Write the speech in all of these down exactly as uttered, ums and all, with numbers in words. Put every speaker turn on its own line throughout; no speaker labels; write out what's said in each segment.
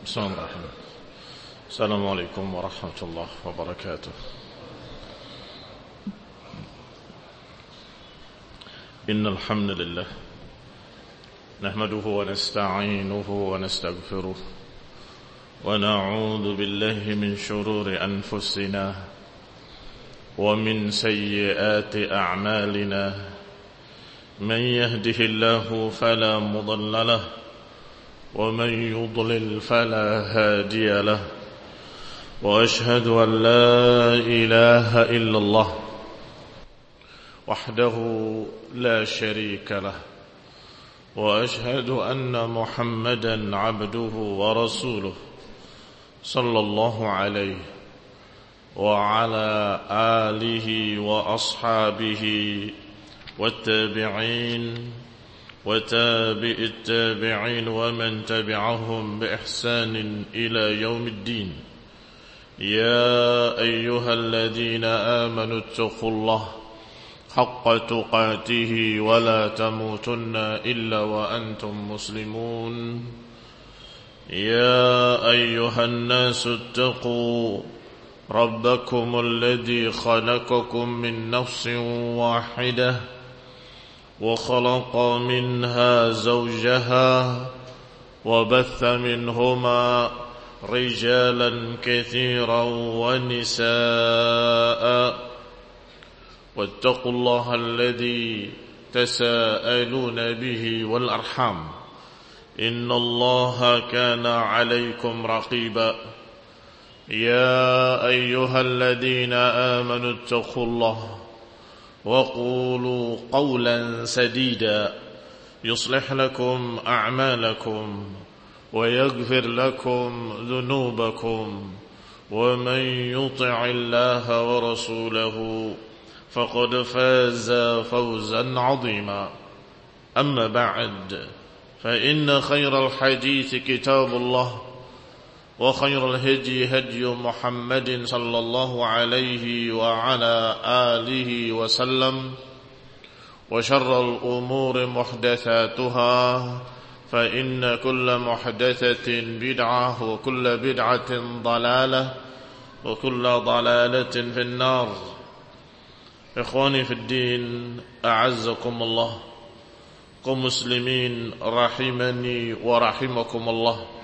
بسم الله الرحمن الرحيم. السلام عليكم ورحمة الله وبركاته. إن الحمد لله نحمده ونستعينه ونستغفره ونعوذ بالله من شرور أنفسنا ومن سيئات أعمالنا. من يهده الله فلا مضل له ومن يضلل فلا هادي له، وأشهد أن لا إله إلا الله وحده لا شريك له، وأشهد أن محمدا عبده ورسوله صلى الله عليه وعلى آله وأصحابه والتابعين وتابع التابعين ومن تبعهم بإحسان إلى يوم الدين. يا أيها الذين آمنوا اتقوا الله حق تقاته ولا تموتن إلا وأنتم مسلمون. يا أيها الناس اتقوا ربكم الذي خلقكم من نفس واحدة وخلق منها زوجها وبث منهما رجالا كثيرا ونساء، واتقوا الله الذي تساءلون به والأرحام إن الله كان عليكم رقيبا. يا أيها الذين آمنوا اتقوا الله وقولوا قولا سديدا يصلح لكم أعمالكم ويغفر لكم ذنوبكم، ومن يطع الله ورسوله فقد فاز فوزا عظيما. أما بعد، فإن خير الحديث كتاب الله، وخير الهدي هدي محمد صلى الله عليه وعلى آله وسلم، وشر الأمور محدثاتها، فإن كل محدثة بدعة وكل بدعة ضلالة وكل ضلالة في النار. إخواني في الدين، أعزكم الله، kaum muslimin rahimani wa rahimakumullah.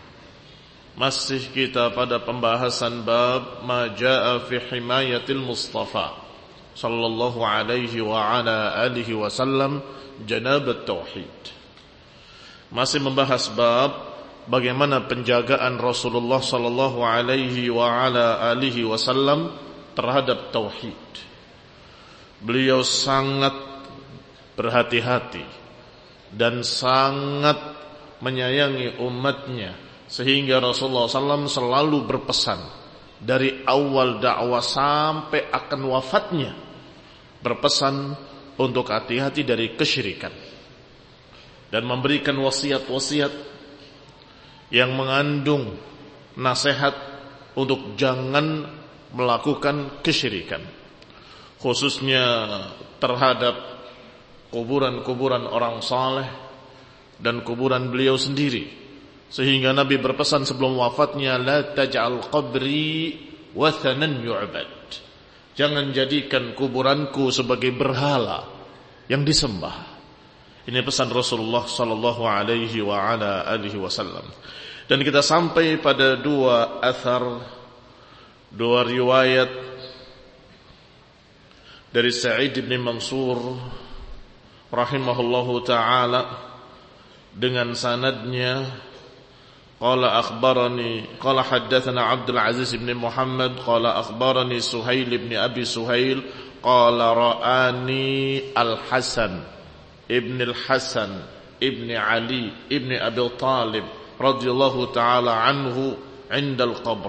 Masih kita pada pembahasan bab ma jaa fi himayatil Mustafa sallallahu alaihi wa ala alihi wasallam janabat tauhid. Masih membahas bab bagaimana penjagaan Rasulullah sallallahu alaihi wa ala alihi wasallam terhadap tauhid. Beliau sangat berhati-hati dan sangat menyayangi umatnya, sehingga Rasulullah sallallahu alaihi wasallam selalu berpesan dari awal dakwah sampai akan wafatnya, berpesan untuk hati-hati dari kesyirikan dan memberikan wasiat-wasiat yang mengandung nasihat untuk jangan melakukan kesyirikan, khususnya terhadap kuburan-kuburan orang saleh dan kuburan beliau sendiri. Sehingga Nabi berpesan sebelum wafatnya, la taj'al qabri wathanan yu'bad. Jangan jadikan kuburanku sebagai berhala yang disembah. Ini pesan Rasulullah sallallahu alaihi wa ala alihi wasallam. Dan kita sampai pada dua athar, dua riwayat dari Sa'id bin Mansur rahimahullahu ta'ala dengan sanadnya. Qala akhbarani qala haddatsana Abdul Aziz bin Muhammad qala akhbarani Suhail bin Abi Suhail qala ra'ani Al-Hasan ibn Al-Hasan ibn Ali ibn Abi Talib radhiyallahu ta'ala anhu 'inda al-qabr.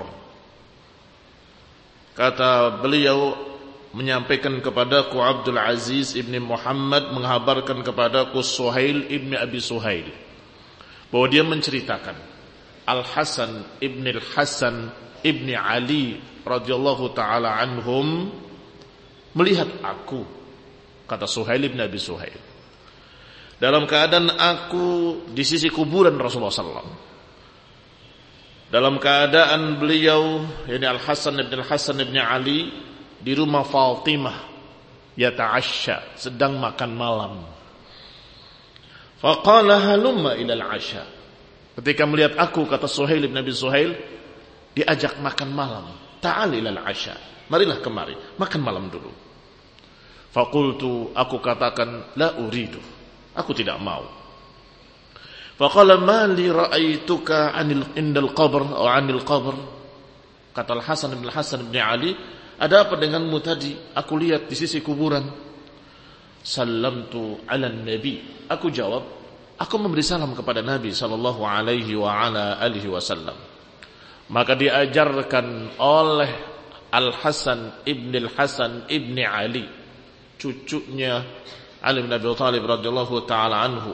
Kata beliau menyampaikan kepadaku Abdul Aziz ibn Muhammad menghabarkan kepadaku Suhail ibn Abi Suhail bahwa dia menceritakan Al-Hasan ibn Al-Hasan ibn Ali radhiyallahu ta'ala anhum melihat aku, kata Suhail ibn Abi Suhail, dalam keadaan aku di sisi kuburan Rasulullah sallallahu alaihi wasallam. dalam keadaan beliau yakni Al-Hasan ibn Al-Hasan ibn Ali di rumah Fatimah yata'asya, sedang makan malam. Faqala halumma ila al-'asha. Ketika melihat aku, kata Suhail bin Abi Suhail, diajak makan malam. Ta'al ila al-'asha. Marilah kemari, makan malam dulu. Faqultu, aku katakan, la uridu. Aku tidak mau. Faqala ma li ra'aituka 'anil indal qabr atau 'anil qabr. Kata Al-Hasan bin Al-Hasan bin Ali, ada apa denganmu tadi? Aku lihat di sisi kuburan. Sallamtu 'ala nabi. Aku jawab, aku memberi salam kepada Nabi sallallahu alaihi wa ala alihi wasallam. Maka diajarkan oleh Al-Hasan ibn Al-Hasan ibn Ali, cucunya Ali bin Abi Thalib radhiyallahu taala anhu,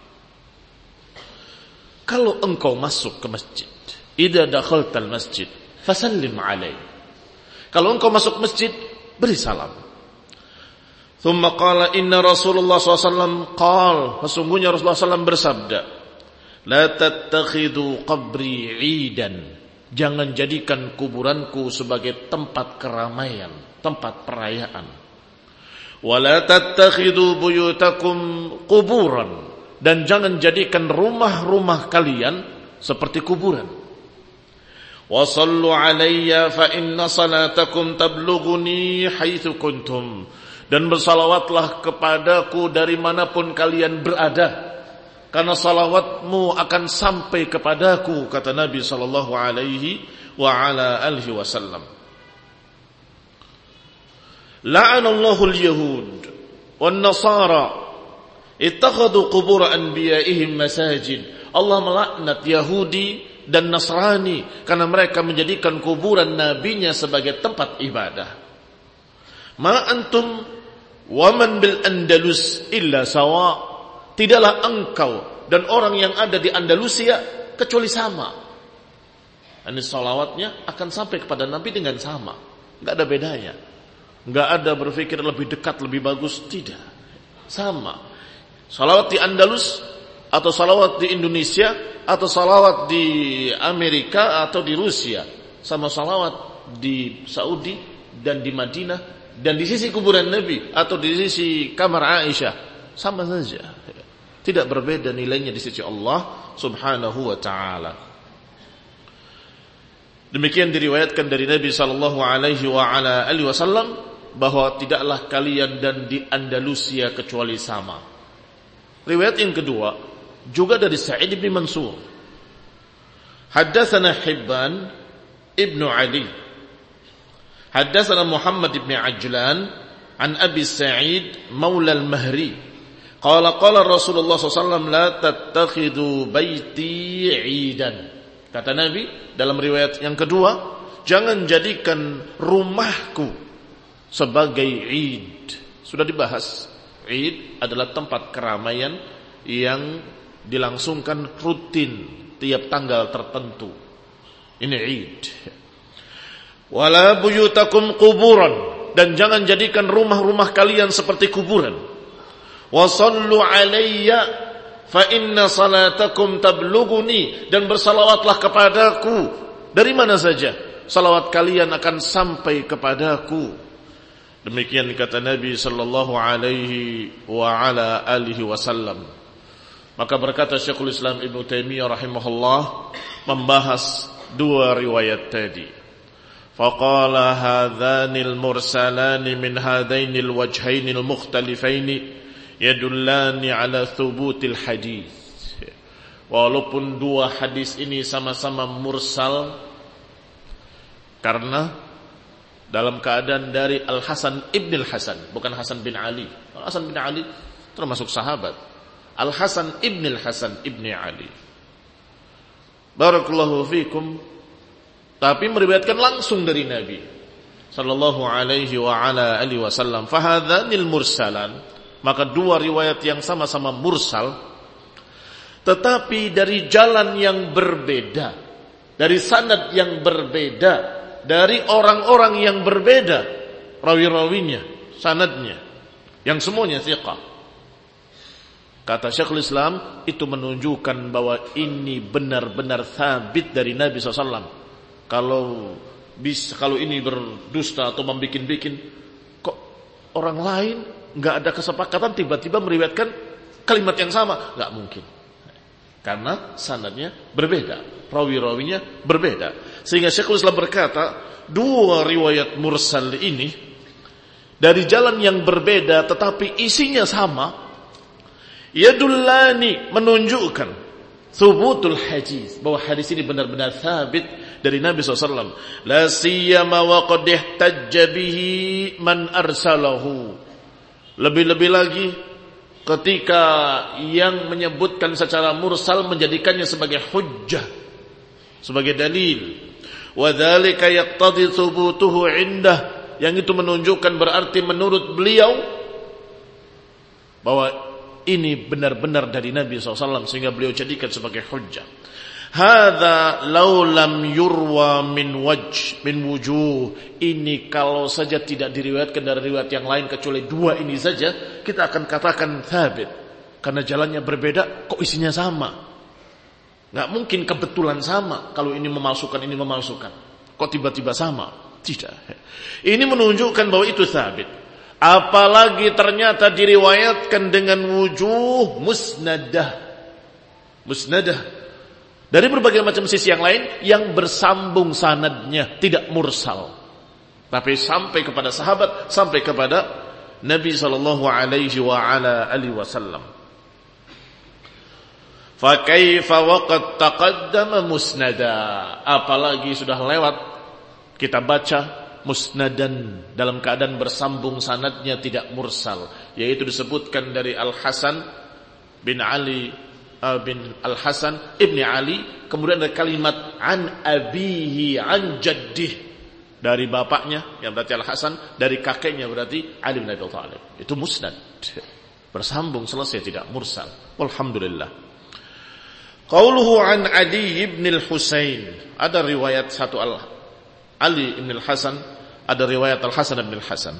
kalau engkau masuk ke masjid, idza dakhaltal masjid fasallim alai. Kalau engkau masuk masjid, beri salam. Thumma qala inna Rasulullah sallallahu alaihi wasallam qala, sesungguhnya Rasulullah sallallahu alaihi wasallam bersabda, la tattakhidu qabri 'idan. Jangan jadikan kuburanku sebagai tempat keramaian, tempat perayaan. Wa la tattakhidu buyutakum quburan. Dan jangan jadikan rumah-rumah kalian seperti kuburan. Wa sallu alayya fa inna salatakum tablughuni haitsu kuntum. Dan bersalawatlah kepadaku dari manapun kalian berada, karena salawatmu akan sampai kepadaku, kata Nabi sallallahu alaihi wa ala alihi wasallam. La'anallahu al-yahud wan nasara ittakhadhu qubur anbiya'ihim masajid. Allah melaknat Yahudi dan Nasrani karena mereka menjadikan kuburan nabinya sebagai tempat ibadah. Ma antum wa man bil Andalus illa sawa. Tidaklah engkau dan orang yang ada di Andalusia kecuali sama. Ini salawatnya akan sampai kepada Nabi dengan sama. Enggak ada bedanya. Enggak ada berpikir lebih dekat, lebih bagus, tidak. Sama. Salawat di Andalus atau salawat di Indonesia atau salawat di Amerika atau di Rusia, sama salawat di Saudi dan di Madinah dan di sisi kuburan Nabi atau di sisi kamar Aisyah, sama saja. Tidak berbeda nilainya di sisi Allah Subhanahu wa taala. Demikian diriwayatkan dari Nabi sallallahu alaihi wa ala alihi wasallam bahwa tidaklah kalian dan di Andalusia kecuali sama. Riwayat yang kedua juga dari Sa'id bin Mansur. Haddatsana Hibban ibnu Ali. Haddatsana Muhammad ibn Ajlan an Abi Sa'id maula al-Mahri. Qala qala Rasulullah sallallahu alaihi wasallam la tattakhidu baiti 'idan. Kata Nabi dalam riwayat yang kedua, jangan jadikan rumahku sebagai 'id. Sudah dibahas. 'Id adalah tempat keramaian yang dilangsungkan rutin tiap tanggal tertentu. Ini 'id. Wala buyutakum quburan, dan jangan jadikan rumah-rumah kalian seperti kuburan. Wa sallu alayya fa inna salatakum tablughuni, dan bersalawatlah kepadaku dari mana saja salawat kalian akan sampai kepadaku. Demikian kata Nabi sallallahu alaihi wa ala alihi wasallam. Maka berkata Syekhul Islam Ibnu Taimiyah rahimahullah membahas dua riwayat tadi. Faqala hadhanil mursalani min hadainil wajhainil mukhtalifaini yadullani ala thubutil hadis. Walaupun dua hadis ini sama-sama mursal, karena dalam keadaan dari Al-Hasan ibn Al-Hasan, bukan Hasan bin Ali. Al-Hasan bin Ali termasuk sahabat. Al-Hasan ibn Al-Hasan ibn Ali, barakallahu fikum, tapi meriwayatkan langsung dari Nabi sallallahu alaihi wa ala alihi wasallam. Fahadhanil mursalan, maka dua riwayat yang sama-sama mursal, tetapi dari jalan yang berbeda, dari sanad yang berbeda, dari orang-orang yang berbeda, rawi-rawinya, sanadnya, yang semuanya thiqah. Kata Syekhul Islam, itu menunjukkan bahwa ini benar-benar sabit dari Nabi shallallahu alaihi wasallam. Kalau bisa, kalau ini berdusta atau membikin-bikin, kok orang lain nggak ada kesepakatan tiba-tiba meriwayatkan kalimat yang sama, nggak mungkin. Karena sanadnya berbeda, rawi-rawinya berbeda. Sehingga Syekhul Islam berkata, dua riwayat mursal ini dari jalan yang berbeda tetapi isinya sama. Yadullani, menunjukkan thubutul hadis, bahwa hadis ini benar-benar sabit dari Nabi shallallahu alaihi wasallam. La siyama wa qad ihtajja bihi man arsalahu. Lebih-lebih lagi ketika yang menyebutkan secara mursal menjadikannya sebagai hujjah, sebagai dalil. Wa dzalika yaqtadi thubutuhu indah, yang itu menunjukkan berarti menurut beliau bahwa ini benar-benar dari Nabi shallallahu alaihi wasallam, sehingga beliau jadikan sebagai hujjah. Hadza law lam yurwa min wajh min wujuh. Ini kalau saja tidak diriwayatkan dari riwayat yang lain kecuali dua ini saja, kita akan katakan thabit. Karena jalannya berbeda, kok isinya sama. Nggak mungkin kebetulan sama. Kalau ini memalsukan, ini memalsukan, kok tiba-tiba sama? Tidak. Ini menunjukkan bahwa itu thabit. Apalagi ternyata diriwayatkan dengan wujuh musnadah. Musnadah. Dari berbagai macam sisi yang lain, yang bersambung sanadnya, tidak mursal, tapi sampai kepada sahabat, sampai kepada Nabi sallallahu alaihi wa ala alihi wasallam. Fa kaifa waqad taqaddama musnada. Apalagi sudah lewat, kita baca musnadan dalam keadaan bersambung sanadnya, tidak mursal, yaitu disebutkan dari Al-Hasan bin Ali uh, bin Al-Hasan ibni Ali, kemudian ada kalimat an abihi an jaddih, dari bapaknya yang berarti Al-Hasan, dari kakeknya berarti Ali bin Abi Thalib. Itu musnad, bersambung, selesai, tidak mursal. Walhamdulillah. Qauluhu an Adi ibn al-Husain, ada riwayat satu al Ali ibn al-Hasan, ada riwayat Al-Hasan ibn al-Hasan.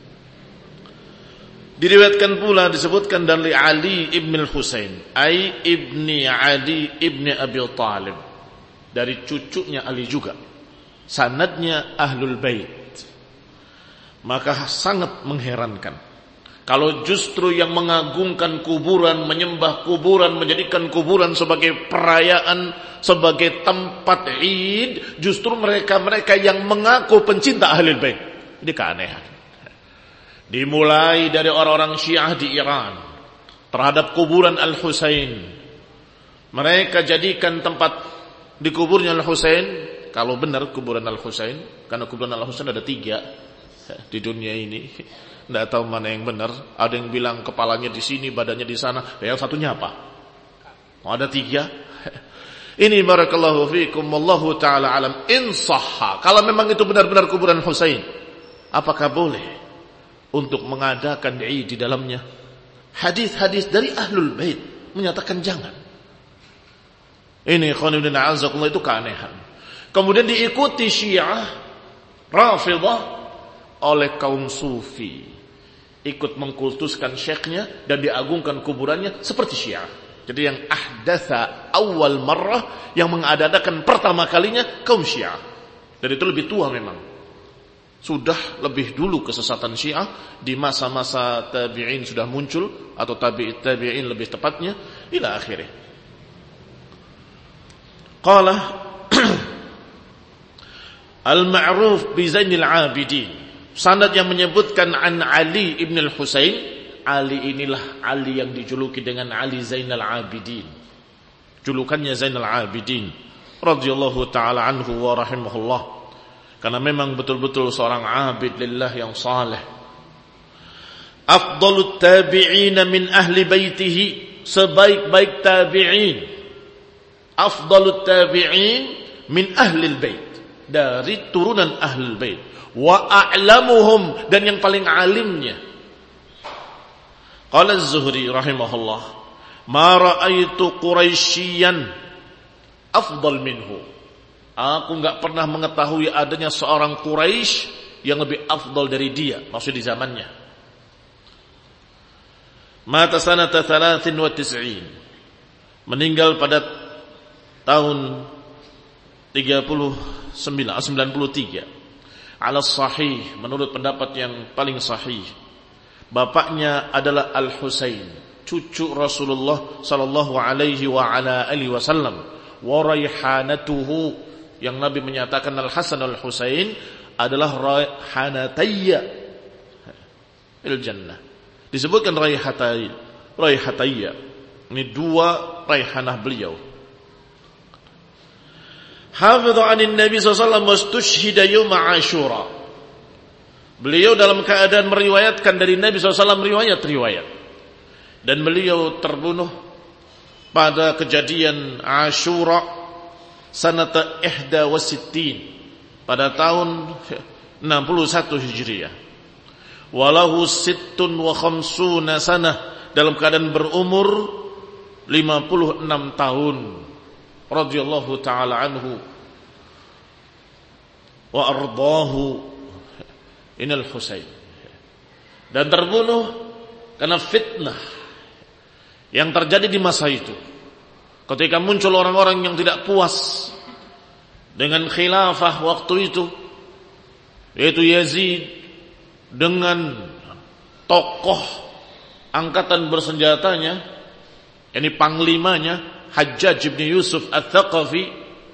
Diriwayatkan pula, disebutkan dari Ali ibn al-Husain, ai ibni Ali ibni Abi Thalib, dari cucunya Ali juga. Sanadnya Ahlul Bait. Maka sangat mengherankan kalau justru yang mengagungkan kuburan, menyembah kuburan, menjadikan kuburan sebagai perayaan, sebagai tempat Id, justru mereka-mereka yang mengaku pencinta Ahlul Bait. Ini keanehan. Dimulai dari orang-orang Syiah di Iran terhadap kuburan Al-Husain. Mereka jadikan tempat di kuburnya Al-Husain, kalau benar kuburan Al-Husain, karena kuburan Al-Husain ada tiga di dunia ini. Tidak tahu mana yang benar. Ada yang bilang kepalanya di sini, badannya di sana. Yang satunya apa? Oh, ada tiga. Ini barakallahu fiikum, wallahu ta'ala alam. Insahha, kalau memang itu benar-benar kuburan Husain, apakah boleh untuk mengadakan Id di dalamnya? Hadis-hadis dari Ahlul Bait menyatakan jangan. Ini khonibun a'azakullah, itu keanehan. Kemudian diikuti Syiah Rafidah oleh kaum Sufi, ikut mengkultuskan syekhnya dan diagungkan kuburannya seperti Syiah. Jadi yang ahdatha awal marrah, yang mengadakan pertama kalinya kaum Syiah. Dan itu lebih tua memang. Sudah lebih dulu kesesatan Syiah, di masa-masa tabi'in sudah muncul, atau tabi'it tabi'in lebih tepatnya, ila akhirnya. Qala al-ma'ruf bi Zainil Abidin, sanad yang menyebutkan an Ali ibn al-Husain. Ali inilah Ali yang dijuluki dengan Ali Zainal Abidin. Julukannya Zainal Abidin radhiyallahu ta'ala anhu wa rahimahullah. Karena memang betul-betul seorang abid lillah yang saleh. Afdalut tabi'in min ahli baitihi, sebaik-baik tabi'in. Afdalut tabi'in min ahli bait, dari turunan ahli bait. Wa a'lamuhum, dan yang paling alimnya. Qala Az-Zuhri rahimahullah, ma ra'aitu Quraisyian afdal minhu. Aku enggak pernah mengetahui adanya seorang Quraisy yang lebih afdal dari dia, maksud di zamannya. Mata sanata thalathin wa tis'in. Meninggal pada tahun tiga puluh sembilan, sembilan puluh tiga. Ala sahih, menurut pendapat yang paling sahih. Bapaknya adalah Al-Husain, cucu Rasulullah sallallahu alaihi wa ala alihi wasallam. Wa raihanatuhu, yang Nabi menyatakan Al-Hasan Al-Husain adalah raihanatayya il jannah. Disebutkan raihatayya, raihatayya. Ini dua raihanah beliau. Hafidhu 'anin Nabi sallallahu alaihi wasallam wastushhida yaum Asyura. Beliau dalam keadaan meriwayatkan dari Nabi sallallahu alaihi wasallam riwayat-riwayat. Dan beliau terbunuh pada kejadian Asyura sanata ihda wa sittin, pada tahun enam puluh satu Hijriah. Walahu sittun wa khamsuna sanah, dalam keadaan berumur lima puluh enam tahun. Radhiyallahu ta'ala anhu wa ardahu inal Husain. Dan terbunuh karena fitnah yang terjadi di masa itu, ketika muncul orang-orang yang tidak puas dengan khilafah waktu itu, yaitu Yazid dengan tokoh angkatan bersenjatanya, yakni panglimanya Hajjaj bin Yusuf Ats-Tsaqafi,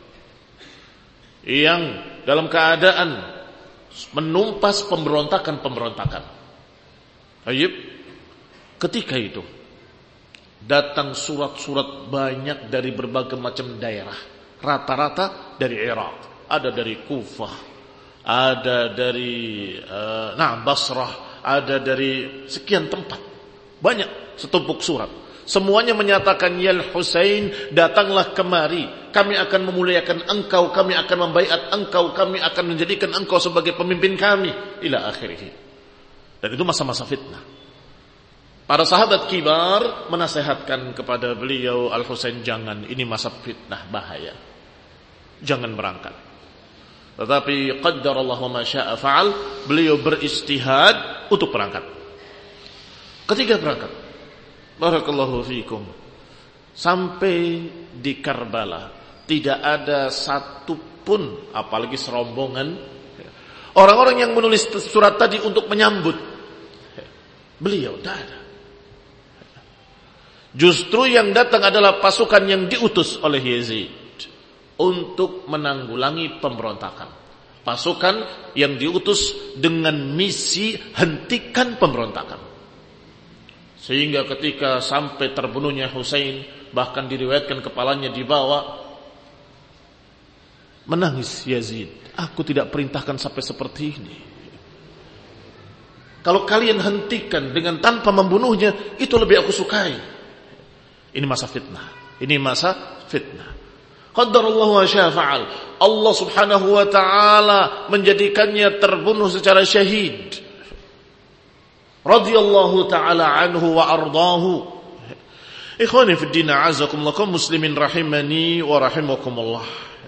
yang dalam keadaan menumpas pemberontakan-pemberontakan. Baik, ketika itu datang surat-surat banyak dari berbagai macam daerah, rata-rata dari Irak, ada dari Kufah, ada dari uh, nah Basrah, ada dari sekian tempat, banyak setumpuk surat. Semuanya menyatakan, ya Husain, datanglah kemari, kami akan memuliakan engkau, kami akan membaiat engkau, kami akan menjadikan engkau sebagai pemimpin kami, ila akhirih. Dan itu masa-masa fitnah. Para sahabat kibar menasehatkan kepada beliau, Al-Husain, jangan, ini masa fitnah, bahaya, jangan berangkat. Tetapi qaddarallah wa ma syaa fa'al, beliau beristihad untuk berangkat. Ketika berangkat, barakallahu fikum, sampai di Karbala tidak ada satupun, apalagi serombongan orang-orang yang menulis surat tadi untuk menyambut beliau, tidak ada. Justru yang datang adalah pasukan yang diutus oleh Yazid untuk menanggulangi pemberontakan. Pasukan yang diutus dengan misi hentikan pemberontakan. Sehingga ketika sampai terbunuhnya Husain, bahkan diriwayatkan kepalanya dibawa, menangis Yazid, aku tidak perintahkan sampai seperti ini. Kalau kalian hentikan dengan tanpa membunuhnya, itu lebih aku sukai. Ini masa fitnah. Ini masa fitnah. Qaddarallahu wa syaa fa'al. Allah subhanahu wa ta'ala menjadikannya terbunuh secara syahid. Radhiyallahu ta'ala anhu wa ardahu. Ikhwani fi din, a'azakumullah, kaum muslimin rahimani wa rahimakumullah.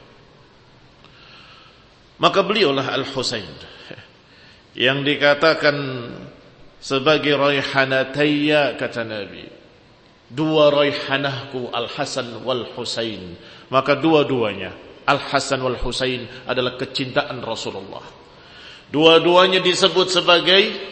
Maka beliaulah Al-Husain yang dikatakan sebagai raihanatayya, kata Nabi. Dua raihanahku, Al-Hasan wal Husain. Maka dua-duanya, Al-Hasan wal Husain, adalah kecintaan Rasulullah. Dua-duanya disebut sebagai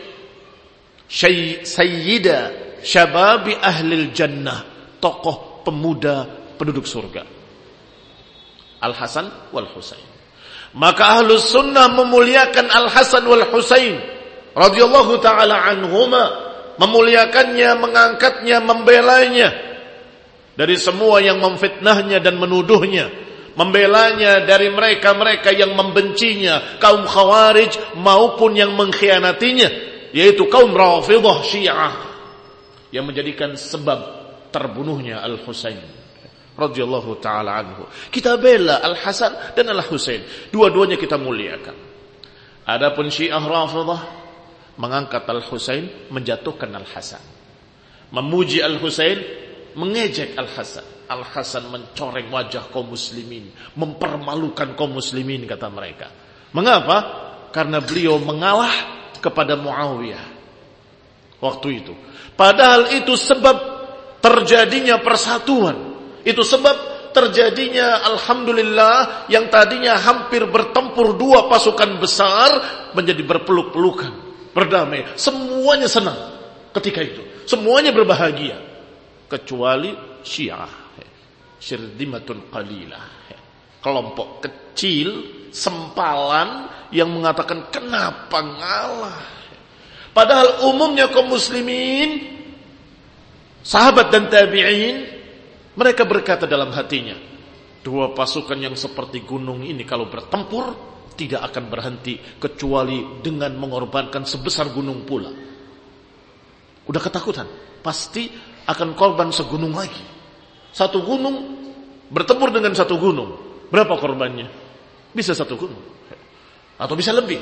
Sayyida Syababi Ahlil Jannah, tokoh pemuda penduduk surga, Al-Hasan wal Husain. Maka Ahlus Sunnah memuliakan Al-Hasan wal Husain radhiyallahu ta'ala anhuma, memuliakannya, mengangkatnya, membelanya dari semua yang memfitnahnya dan menuduhnya, membelanya dari mereka-mereka yang membencinya, kaum Khawarij maupun yang mengkhianatinya, yaitu kaum Rafidhah Syiah, yang menjadikan sebab terbunuhnya Al-Husain radhiyallahu ta'ala anhu. Kita bela Al-Hasan dan Al-Husain, dua-duanya kita muliakan. Adapun Syiah Rafidhah mengangkat Al-Husain, menjatuhkan Al-Hasan. Memuji Al-Husain, mengejek Al-Hasan. Al-Hasan mencoreng wajah kaum muslimin, mempermalukan kaum muslimin, kata mereka. Mengapa? Karena beliau mengalah kepada Muawiyah waktu itu. Padahal itu sebab terjadinya persatuan. Itu sebab terjadinya alhamdulillah yang tadinya hampir bertempur dua pasukan besar menjadi berpeluk-pelukan, berdamai. Semuanya senang ketika itu. Semuanya berbahagia kecuali Syiah. Syirdimatun qalilah. Kelompok kecil, sempalan yang mengatakan kenapa ngalah. Padahal umumnya kaum muslimin, sahabat dan tabi'in, mereka berkata dalam hatinya, dua pasukan yang seperti gunung ini kalau bertempur tidak akan berhenti kecuali dengan mengorbankan sebesar gunung pula. Udah ketakutan, pasti akan korban segunung lagi. Satu gunung bertempur dengan satu gunung, berapa korbannya? Bisa satu gunung atau bisa lebih.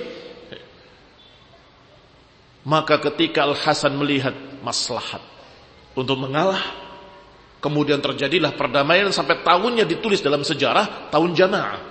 Maka ketika Al-Hasan melihat maslahat untuk mengalah, kemudian terjadilah perdamaian sampai tahunnya ditulis dalam sejarah tahun jamaah.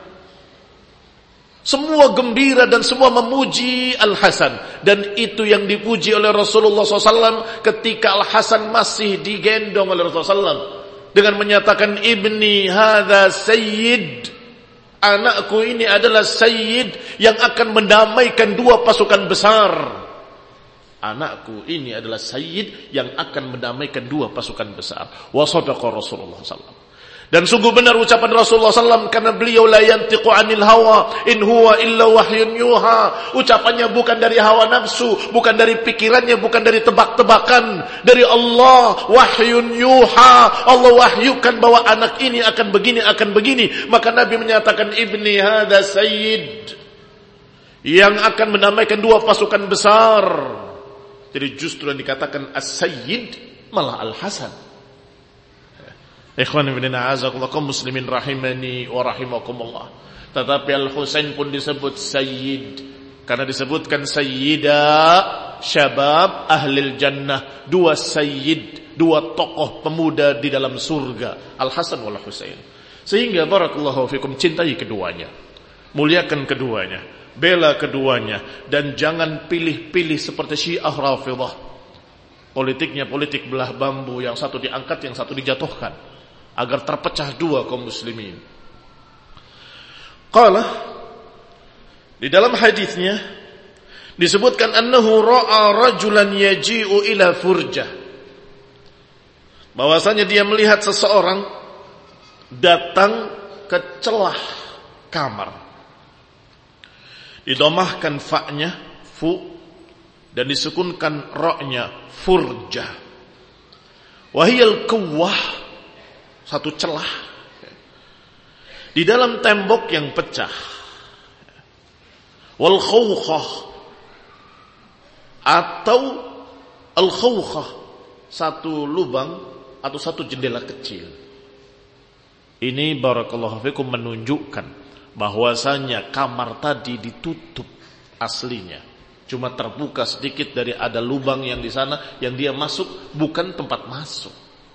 Semua gembira dan semua memuji Al-Hasan. Dan itu yang dipuji oleh Rasulullah shallallahu alaihi wasallam ketika Al-Hasan masih digendong oleh Rasulullah shallallahu alaihi wasallam dengan menyatakan, ibni hadza sayyid, anakku ini adalah sayyid yang akan mendamaikan dua pasukan besar. Anakku ini adalah sayyid yang akan mendamaikan dua pasukan besar. Wa sadaqa Rasulullah sallallahu alaihi wasallam. Dan sungguh benar ucapan Rasulullah sallallahu alaihi wasallam, karena beliau la yantiqu anil hawa in huwa illa wahyun yuha. Ucapannya bukan dari hawa nafsu, bukan dari pikirannya, bukan dari tebak-tebakan, dari Allah, wahyun yuha. Allah wahyukan bahwa anak ini akan begini, akan begini. Maka Nabi menyatakan, ibni hadza sayyid, yang akan mendamaikan dua pasukan besar. Jadi justru yang dikatakan as-sayyid malah Al-Hasan. Ikhwan ibn a'azakumullah, kaum muslimin rahimani wa rahimakumullah. Tetapi Al-Husain pun disebut sayyid karena disebutkan sayyida syabab ahlil jannah, dua sayyid, dua tokoh pemuda di dalam surga, Al-Hasan wal Husain. Sehingga barakallahu fikum, cintai keduanya, muliakan keduanya, bela keduanya, dan jangan pilih-pilih seperti Syiah Rafidhah. Politiknya politik belah bambu, yang satu diangkat, yang satu dijatuhkan, agar terpecah dua kaum muslimin. Qala, di dalam hadisnya disebutkan annahu ra'a rajulan yaji'u ila furjah, bahwasanya dia melihat seseorang datang ke celah kamar. Didomahkan fa-nya fu dan disukunkan ra-nya furjah. Wahiyal kuwah, satu celah di dalam tembok yang pecah. Wal khawkhah, atau al khawkhah, satu lubang atau satu jendela kecil. Ini barakallahu fikum menunjukkan bahwasanya kamar tadi ditutup aslinya, cuma terbuka sedikit dari ada lubang yang di sana yang dia masuk, bukan tempat masuk.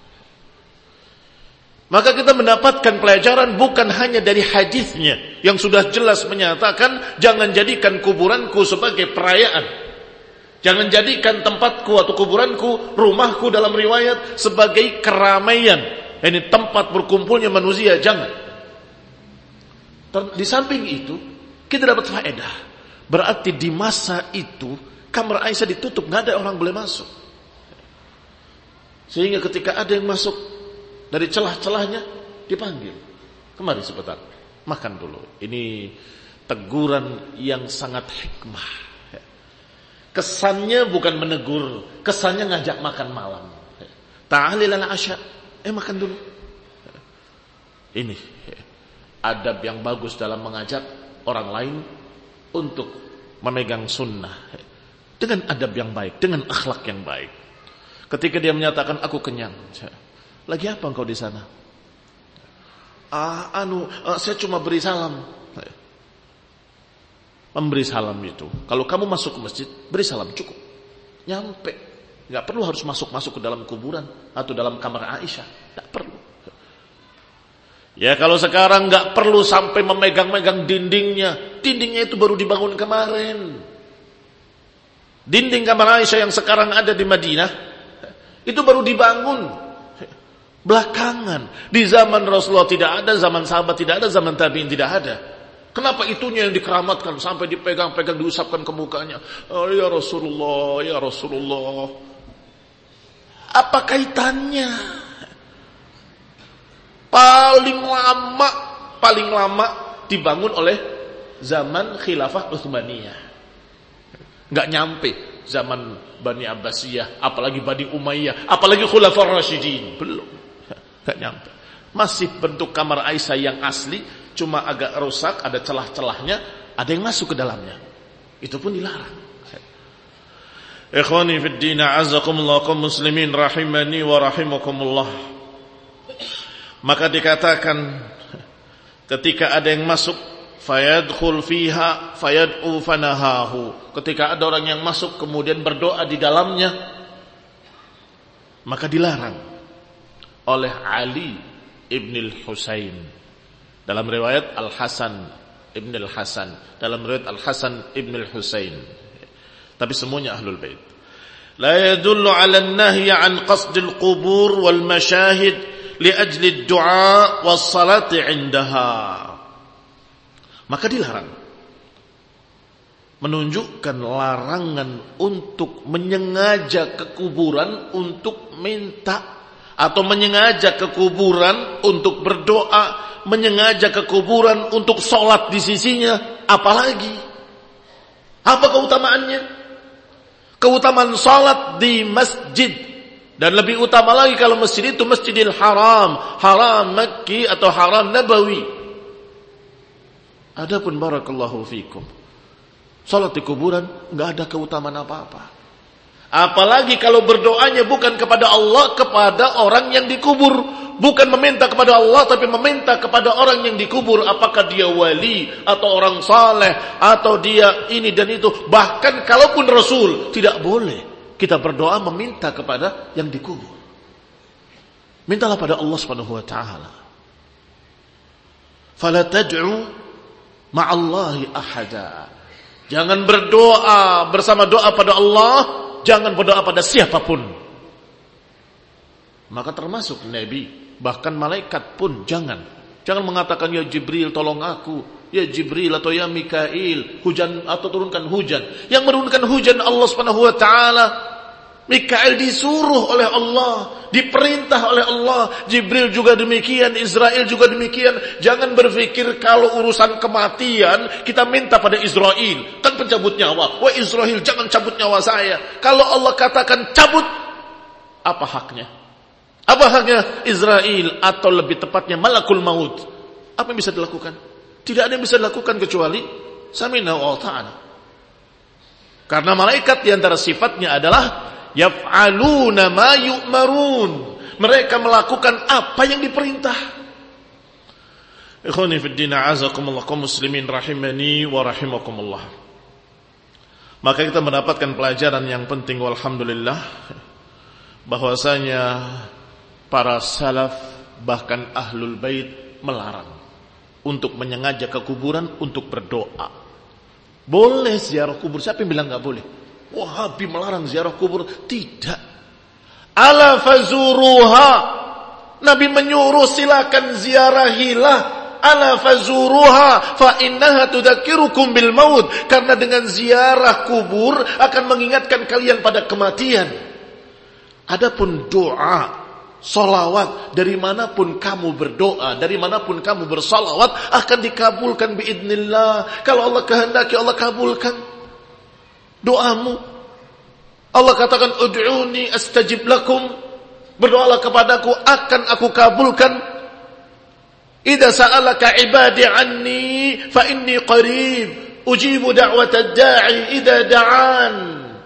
Maka kita mendapatkan pelajaran bukan hanya dari hadisnya yang sudah jelas menyatakan jangan jadikan kuburanku sebagai perayaan, jangan jadikan tempatku atau kuburanku, rumahku dalam riwayat, sebagai keramaian, ini tempat berkumpulnya manusia, jangan. Di samping itu kita dapat faedah, berarti di masa itu kamar Aisyah ditutup, nggak ada orang boleh masuk. Sehingga ketika ada yang masuk dari celah-celahnya dipanggil, kemari sebentar, makan dulu. Ini teguran yang sangat hikmah. Kesannya bukan menegur, kesannya ngajak makan malam. Ta'alil al-asya, eh makan dulu. Ini adab yang bagus dalam mengajak orang lain untuk memegang sunnah dengan adab yang baik, dengan akhlak yang baik. Ketika dia menyatakan aku kenyang, lagi apa engkau di sana? Ah, anu, uh, saya cuma beri salam. Memberi salam itu, kalau kamu masuk ke masjid, beri salam cukup, nyampe, nggak perlu harus masuk-masuk ke dalam kuburan atau dalam kamar Aisyah, nggak perlu. Ya kalau sekarang nggak perlu sampai memegang-megang dindingnya, dindingnya itu baru dibangun kemarin. Dinding kamar Aisyah yang sekarang ada di Madinah itu baru dibangun belakangan. Di zaman Rasulullah tidak ada, zaman sahabat tidak ada, zaman tabi'in tidak ada. Kenapa itunya yang dikeramatkan sampai dipegang-pegang, diusapkan ke mukanya? Oh, ya Rasulullah, ya Rasulullah. Apa kaitannya? Paling lama, paling lama dibangun oleh zaman Khilafah Utsmaniyah. Enggak nyampe zaman Bani Abbasiyah, apalagi Bani Umayyah, apalagi Khulafaur Rasyidin. Belum. Enggak nyampe. Masih bentuk kamar Aisyah yang asli, cuma agak rusak, ada celah-celahnya, ada yang masuk ke dalamnya. Itu pun dilarang. Ikhwani fid din, a'azzakumullah kaum muslimin rahimani wa rahimakumullah. Maka dikatakan ketika ada yang masuk fayadkhul fiha fayad'u fanahahu. Ketika ada orang yang masuk kemudian berdoa di dalamnya, maka dilarang oleh Ali ibn al-Husain. Dalam riwayat Al-Hasan ibn al-Hasan, dalam riwayat Al-Hasan ibn al-Husain. Tapi semuanya ahlul bait. La yadullu 'ala an-nahy 'an qasd al-qubur wal mashahid li ajli ad-du'a was salati 'indaha. Maka dilarang. Menunjukkan larangan untuk menyengaja ke kuburan untuk minta, atau menyengaja ke kuburan untuk berdoa, menyengaja ke kuburan untuk sholat di sisinya. Apalagi apa keutamaannya? Keutamaan sholat di masjid, dan lebih utama lagi kalau masjid itu Masjidil Haram, Haram Makki atau Haram Nabawi. Adapun barakallahu fikum, sholat di kuburan enggak ada keutamaan apa-apa. Apalagi kalau berdoanya bukan kepada Allah, kepada orang yang dikubur. Bukan meminta kepada Allah, tapi meminta kepada orang yang dikubur. Apakah dia wali, atau orang saleh, atau dia ini dan itu. Bahkan kalaupun Rasul, tidak boleh kita berdoa meminta kepada yang dikubur. Mintalah pada Allah subhanahu wa ta'ala. Fala tad'u ma'allahi ahada. Jangan berdoa bersama doa pada Allah, jangan berdoa pada siapapun. Maka termasuk Nabi, bahkan malaikat pun jangan. Jangan mengatakan ya Jibril tolong aku, ya Jibril atau ya Mikail hujan atau turunkan hujan. Yang menurunkan hujan Allah Subhanahu wa taala. Mikail disuruh oleh Allah, diperintah oleh Allah. Jibril juga demikian, Israel juga demikian. Jangan berpikir kalau urusan kematian kita minta pada Israel, kan pencabut nyawa. Wah Israel jangan cabut nyawa saya. Kalau Allah katakan cabut, apa haknya? Apa haknya Israel, atau lebih tepatnya malakul maut? Apa yang bisa dilakukan? Tidak ada yang bisa dilakukan kecuali sami'na wa ata'na. Karena malaikat diantara sifatnya adalah yaf'aluna ma yu'marun. Mereka melakukan apa yang diperintah. Ikhwani fid din, a'azakumullah kaum muslimin rahimani wa rahimakumullah. Maka kita mendapatkan pelajaran yang penting walhamdulillah, bahwasanya para salaf bahkan ahlul bait melarang untuk menyengaja ke kuburan untuk berdoa. Boleh ziarah kubur, siapa yang bilang enggak boleh? Wahabi melarang ziarah kubur, tidak. Ala fazuruha, Nabi menyuruh silakan ziarahilah. Ala fazuruha fa innaha tudzakirukum bil maut, karena dengan ziarah kubur akan mengingatkan kalian pada kematian. Adapun doa, salawat, dari manapun kamu berdoa, dari manapun kamu bersalawat akan dikabulkan biidznillah. Kalau Allah kehendaki, Allah kabulkan doamu. Allah katakan ud'uni astajib lakum, berdoalah kepadaku akan aku kabulkan. Idza sa'alaka ibadi anni fa inni qarib ujibu da'watad da'i idza da'an.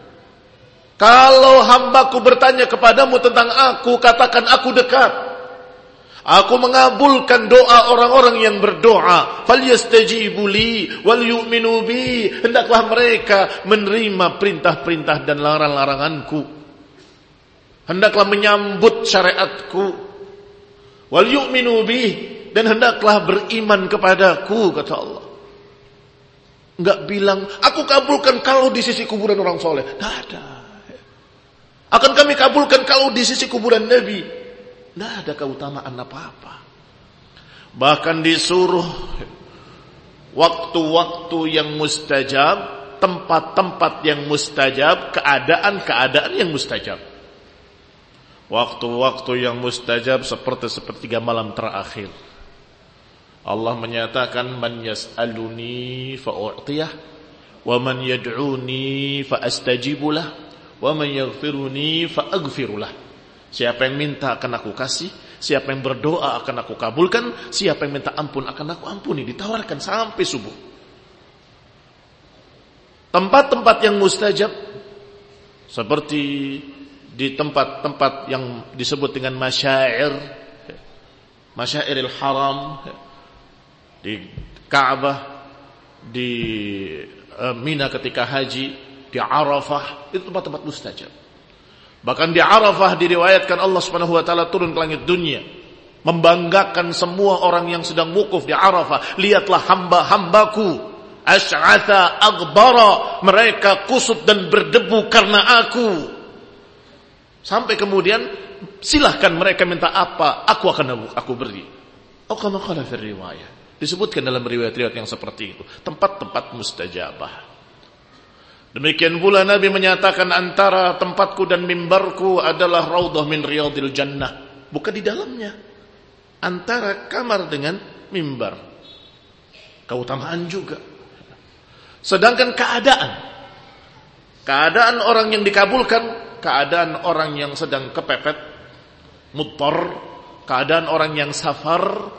Kalau hambaku bertanya kepadamu tentang aku, katakan aku dekat. Aku mengabulkan doa orang-orang yang berdoa. Falyastajibu li wal yu'minu bi. Hendaklah mereka menerima perintah-perintah dan larangan-laranganku. Hendaklah menyambut syariatku. Wal yu'minu bi, dan hendaklah beriman kepadaku, kata Allah. Enggak bilang, aku kabulkan kalau di sisi kuburan orang soleh. Enggak ada. Akan kami kabulkan kalau di sisi kuburan Nabi. Enggak ada keutamaan apa-apa. Bahkan disuruh waktu-waktu yang mustajab, tempat-tempat yang mustajab, keadaan-keadaan yang mustajab. Waktu-waktu yang mustajab seperti sepertiga malam terakhir. Allah menyatakan, man yas'aluni fa'u'tiyah, wa man yad'uni fa'astajibulah, wa man yaghfiruni fa'aghfirulah. Siapa yang minta akan aku kasih, siapa yang berdoa akan aku kabulkan, siapa yang minta ampun akan aku ampuni. Ditawarkan sampai subuh. Tempat-tempat yang mustajab seperti di tempat-tempat yang disebut dengan masyair, masyairil haram, di Ka'bah, di Mina ketika haji, di Arafah, itu tempat-tempat mustajab. Bahkan di Arafah diriwayatkan Allah Subhanahu wa taala turun ke langit dunia, membanggakan semua orang yang sedang wukuf di Arafah. Lihatlah hamba-hambaku, asy'atha aghbara, mereka kusut dan berdebu karena aku. Sampai kemudian, silahkan mereka minta apa, aku akan aku beri. Oh, kama qala fi riwayah. Disebutkan dalam riwayat-riwayat yang seperti itu, tempat-tempat mustajabah. Demikian pula Nabi menyatakan, antara tempatku dan mimbarku adalah raudhah min riyadil jannah. Bukan di dalamnya, antara kamar dengan mimbar. Keutamaan juga. Sedangkan keadaan, keadaan orang yang dikabulkan, keadaan orang yang sedang kepepet, muttar, keadaan orang yang safar,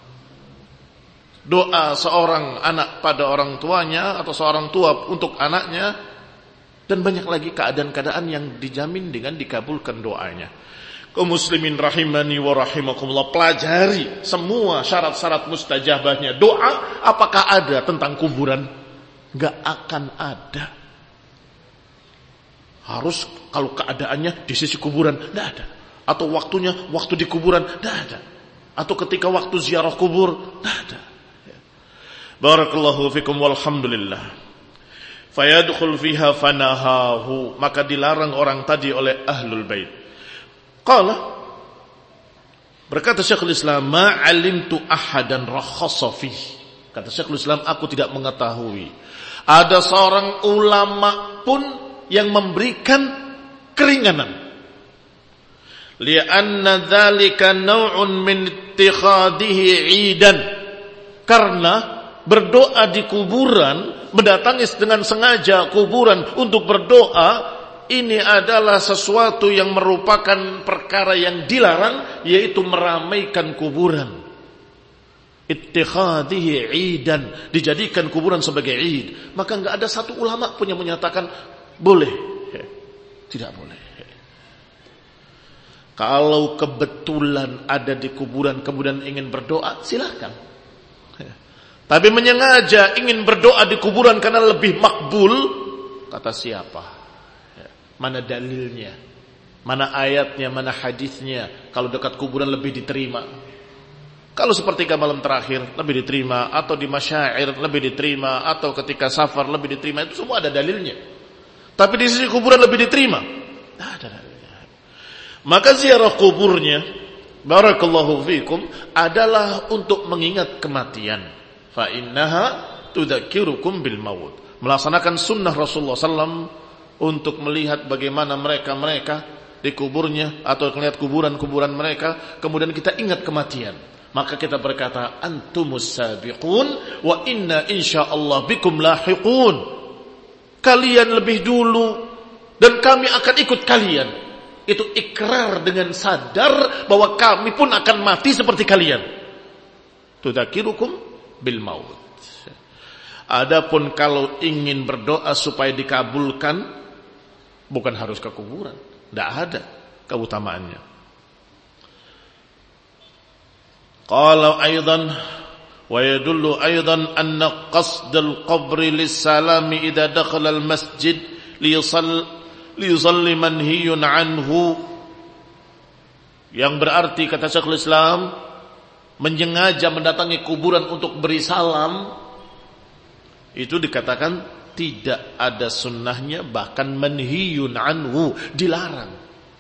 doa seorang anak pada orang tuanya atau seorang tua untuk anaknya, dan banyak lagi keadaan-keadaan yang dijamin dengan dikabulkan doanya. Kaum muslimin rahimani wa rahimakumullah, pelajari semua syarat-syarat mustajabahnya doa. Apakah ada tentang kuburan? Enggak akan ada. Harus kalau keadaannya di sisi kuburan, enggak ada. Atau waktunya waktu di kuburan, enggak ada. Atau ketika waktu ziarah kubur, enggak ada. Barakallahu fikum walhamdulillah. Fayadkhul fiha fanahahu, maka dilarang orang tadi oleh ahlul bait. Qala, berkata Syekhul Islam, ma alimtu ahadan rakhasa fi. Kata Syekhul Islam, aku tidak mengetahui ada seorang ulama pun yang memberikan keringanan. Li'anna dzalika naw'un min ittikhadihi 'idan. Karena berdoa di kuburan, mendatangi dengan sengaja kuburan untuk berdoa, ini adalah sesuatu yang merupakan perkara yang dilarang, yaitu meramaikan kuburan. Ittikhadihi 'idan, dijadikan kuburan sebagai 'id. Maka enggak ada satu ulama pun yang menyatakan boleh. Tidak boleh. Kalau kebetulan ada di kuburan kemudian ingin berdoa, silakan. Tapi menyengaja ingin berdoa di kuburan karena lebih makbul, kata siapa? Mana dalilnya? Mana ayatnya? Mana hadisnya? Kalau dekat kuburan lebih diterima. Kalau sepertiga malam terakhir lebih diterima, atau di masyair lebih diterima, atau ketika safar lebih diterima, itu semua ada dalilnya. Tapi di sisi kuburan lebih diterima, tidak ada dalilnya. Maka ziarah kuburnya, barakallahu fikum, adalah untuk mengingat kematian. Fa innaha tudzakirukum bil maut. Melaksanakan sunnah Rasulullah sallallahu alaihi wasallam untuk melihat bagaimana mereka-mereka di kuburnya atau melihat kuburan-kuburan mereka, kemudian kita ingat kematian. Maka kita berkata, antumus sabiqun wa inna insyaallah bikum lahiqun. Kalian lebih dulu dan kami akan ikut kalian. Itu ikrar dengan sadar bahwa kami pun akan mati seperti kalian. Tudzakirukum bil maut. Adapun kalau ingin berdoa supaya dikabulkan, bukan harus ke kuburan, tidak ada keutamaannya. Qala aidan wa yadullu aidan anna qasdal qabri lis-salami idza dakhala al-masjid li yusall li yusalli manhiyun anhu. Yang berarti, kata Syekhul Islam, menyengaja mendatangi kuburan untuk beri salam, itu dikatakan tidak ada sunnahnya, bahkan manhiyun anhu, dilarang.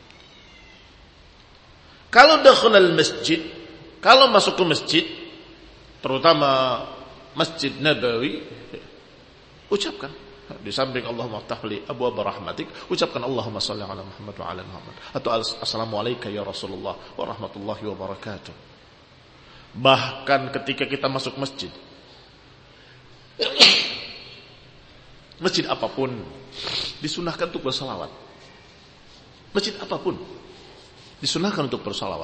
Kalau dakhulal masjid, kalau masuk ke masjid, terutama Masjid Nabawi, ucapkan di samping Allahumma ftahli abwaaba rahmatik, ucapkan Allahumma shalli ala Muhammad wa ala Muhammad, atau assalamu alayka ya Rasulullah wa rahmatullahi wa barakatuh. Bahkan ketika kita masuk masjid, masjid apapun disunahkan untuk bersalawat. Masjid apapun disunahkan untuk bersalawat.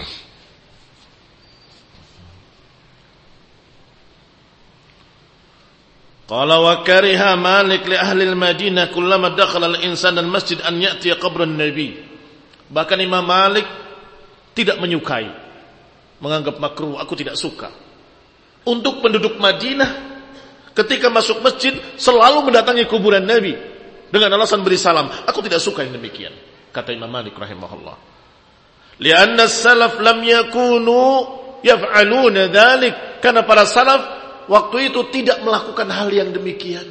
Qala wa kariha Malik li ahli al-Madinah kullama dakhala al-insan al-masjid an ya'ti qabran Nabi. Bahkan Imam Malik tidak menyukai, menganggap makruh, aku tidak suka. Untuk penduduk Madinah ketika masuk masjid selalu mendatangi kuburan Nabi dengan alasan beri salam. Aku tidak suka yang demikian, kata Imam Malik rahimahullah. Lianna as-salaf lam yakunu yaf'aluna dzalik, karena para salaf waktu itu tidak melakukan hal yang demikian.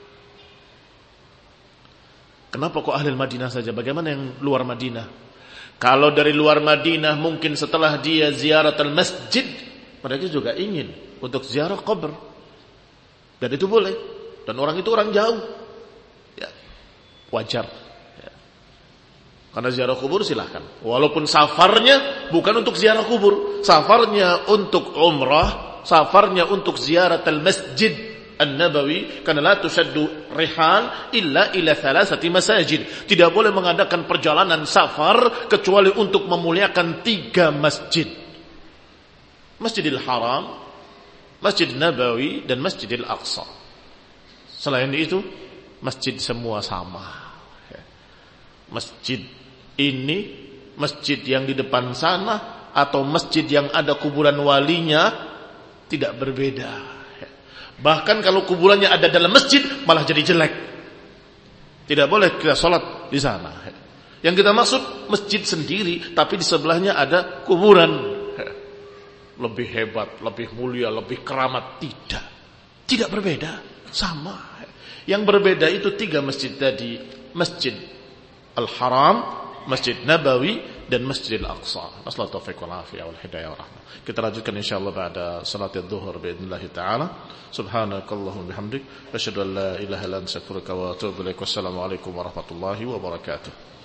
Kenapa kok ahli Madinah saja? Bagaimana yang luar Madinah? Kalau dari luar Madinah mungkin setelah dia ziarah al-masjid, mereka juga ingin untuk ziarah kubur. Dan itu boleh. Dan orang itu orang jauh. Ya, wajar. Ya. Karena ziarah kubur silahkan. Walaupun safarnya bukan untuk ziarah kubur. Safarnya untuk umrah, safarnya untuk ziarah al-masjid an-nabawi, karena la tushaddu rihal illa ila thalathati masajid. Tidak boleh mengadakan perjalanan safar kecuali untuk memuliakan tiga masjid. Masjidil Haram, Masjid Nabawi, dan Masjidil Aqsa. Selain itu, masjid semua sama. Masjid ini, masjid yang di depan sana, atau masjid yang ada kuburan walinya, tidak berbeda. Bahkan kalau kuburannya ada dalam masjid, malah jadi jelek. Tidak boleh kita sholat di sana. Yang kita maksud masjid sendiri, tapi di sebelahnya ada kuburan. Lebih hebat, lebih mulia, lebih keramat. Tidak. Tidak berbeda. Sama. Yang berbeda itu tiga masjid tadi. Masjid Al-Haram, Masjid Nabawi, dan Masjidil Aqsa. Nasallahu taufiq wal afiyah wal hidayah wa rahmah. Kita lanjutkan insyaallah pada salat adz-dzuhur باذنillah taala. Subhanakallahumma bihamdik, asyhadu an la ilaha illa anta astaghfiruka wa atubu ilaik. Wassalamu alaikum warahmatullahi wabarakatuh.